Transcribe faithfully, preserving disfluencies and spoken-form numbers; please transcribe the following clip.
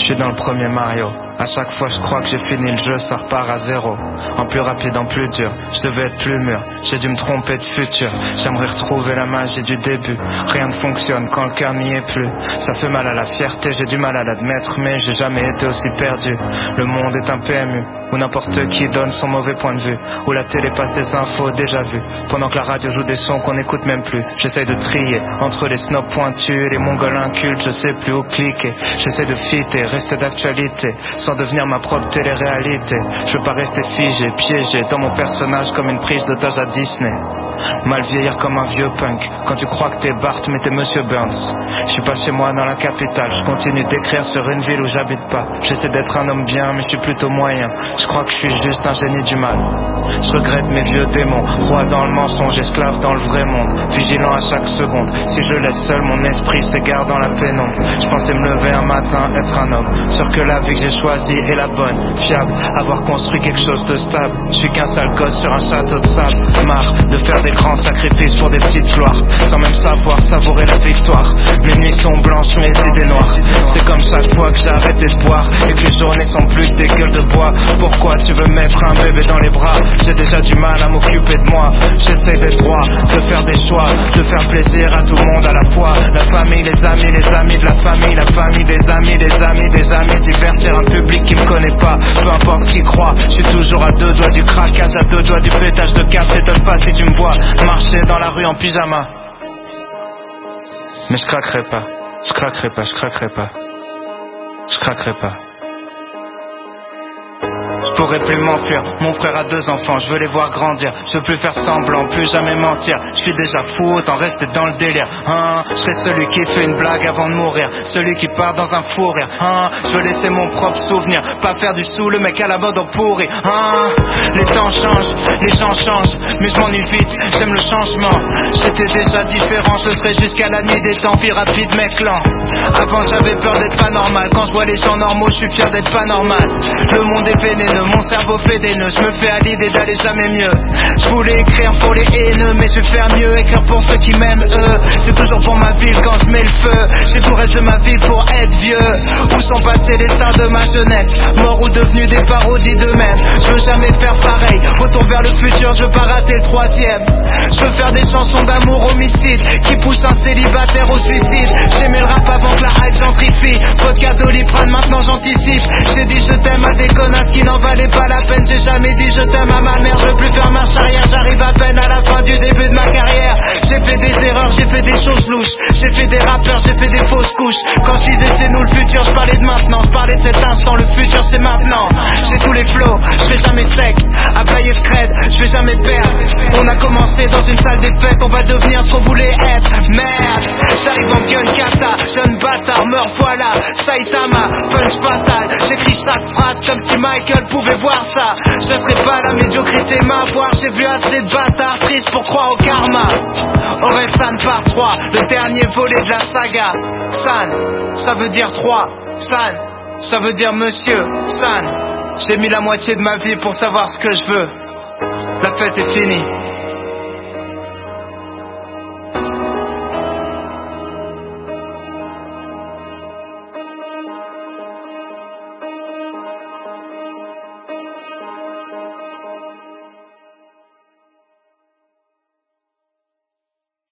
Je suis dans le premier Mario. À chaque fois je crois que j'ai fini le jeu, ça repart à zéro. En plus rapide, en plus dur, je devais être plus mûr. J'ai dû me tromper de futur. J'aimerais retrouver la magie du début. Rien ne fonctionne quand le cœur n'y est plus. Ça fait mal à la fierté, j'ai du mal à l'admettre, mais j'ai jamais été aussi perdu. Le monde est un P M U où n'importe qui donne son mauvais point de vue, où la télé passe des infos déjà vues, pendant que la radio joue des sons qu'on n'écoute même plus. J'essaye de trier entre les snobs pointus et les mongols incultes, je sais plus où cliquer. J'essaie de fitter, rester d'actualité, sans devenir ma propre télé-réalité. Je veux pas rester figé, piégé dans mon personnage comme une prise d'otage à Disney. Mal vieillir comme un vieux punk, quand tu crois que t'es Bart mais t'es Monsieur Burns. Je suis pas chez moi dans la capitale, je continue d'écrire sur une ville où j'habite pas. J'essaie d'être un homme bien mais je suis plutôt moyen. Je crois que je suis juste un génie du mal. Je regrette mes vieux démons, roi dans le mensonge, esclave dans le vrai monde, vigilant à chaque seconde. Si je laisse seul mon esprit s'égare dans la pénombre. Je pensais me lever un matin, être un homme, sûr que la vie que j'ai choisie est la bonne, fiable, avoir construit quelque chose de stable. Je suis qu'un sale gosse sur un château de sable, marre de faire des grands sacrifices pour des petites gloires, sans même savoir savourer la victoire. Mes nuits sont blanches, mes idées noires. C'est comme chaque fois que j'arrête d'espoir et que les journées sont plus que des gueules de bois. Pourquoi tu veux mettre un bébé dans les bras? J'ai déjà du mal à m'occuper de moi. J'essaie d'être droit, de faire des choix, de faire plaisir à tout le monde à la fois. La famille, les amis, les amis de la famille, la famille, des amis, des amis, des amis. Divertir un public qui me connaît pas, peu importe ce qu'il croit. Je suis toujours à deux doigts du craquage, à deux doigts du pétage de câble. T'étonne pas si tu me vois marcher dans la rue en pyjama. Mais je craquerai pas, je craquerai pas, je craquerai pas, je craquerai pas. Je pourrais plus m'enfuir, mon frère a deux enfants, je veux les voir grandir. Je veux plus faire semblant, plus jamais mentir. Je suis déjà fou, autant rester dans le délire, hein. Je serai celui qui fait une blague avant de mourir, celui qui part dans un fou rire, hein. Je veux laisser mon propre souvenir, pas faire du sous, le mec à la mode en pourri, hein. Les temps changent, les gens changent, mais je m'ennuie vite, j'aime le changement. J'étais déjà différent, je le serai jusqu'à la nuit des temps, vie rapide mec lent. Avant j'avais peur d'être pas normal, quand je vois les gens normaux, je suis fier d'être pas normal. Le monde est vénéneux, mon cerveau fait des nœuds, je me fais à l'idée d'aller jamais mieux. Je voulais écrire pour les haineux, mais je vais faire mieux, écrire pour ceux qui m'aiment eux. C'est toujours pour ma ville quand je mets le feu. J'ai tout le reste de ma vie pour être vieux. Où sont passés les stars de ma jeunesse, morts ou devenus des parodies d'eux-mêmes. Je veux jamais faire pareil, retour vers le futur, je veux pas rater le troisième. Je veux faire des chansons d'amour homicide qui poussent un célibataire au suicide. J'aimais le rap avant que la hype gentrifie, vodka Doliprane maintenant j'anticipe. J'ai dit je t'aime à des connasses qui n'en valait pas la peine. J'ai jamais dit je t'aime à ma mère, je veux plus faire marche arrière. J'arrive à peine à la fin du début de ma carrière. J'ai fait des erreurs, j'ai fait des choses louches, j'ai fait des rappeurs, j'ai fait des fausses couches. Quand je disais c'est nous le futur, je parlais de maintenant, je parlais de cet instant, le futur c'est maintenant. J'ai tous les flows, je vais jamais sec, à payer scred, je vais jamais perdre. On a commencé dans une salle des fêtes, on va devenir ce qu'on voulait être. Merde, j'arrive en gun kata, jeune bâtard, meurs voilà, Saitama, punch fatal. J'écris chaque phrase comme si Michael pouvait voir ça. Je serais pas la médiocrité m'avoir, j'ai vu assez de bâtards tristes pour croire au karma. Orelsan part trois, le dernier volet de la saga. San, ça veut dire trois. San, ça veut dire monsieur. San, j'ai mis la moitié de ma vie pour savoir ce que je veux. La fête est finie.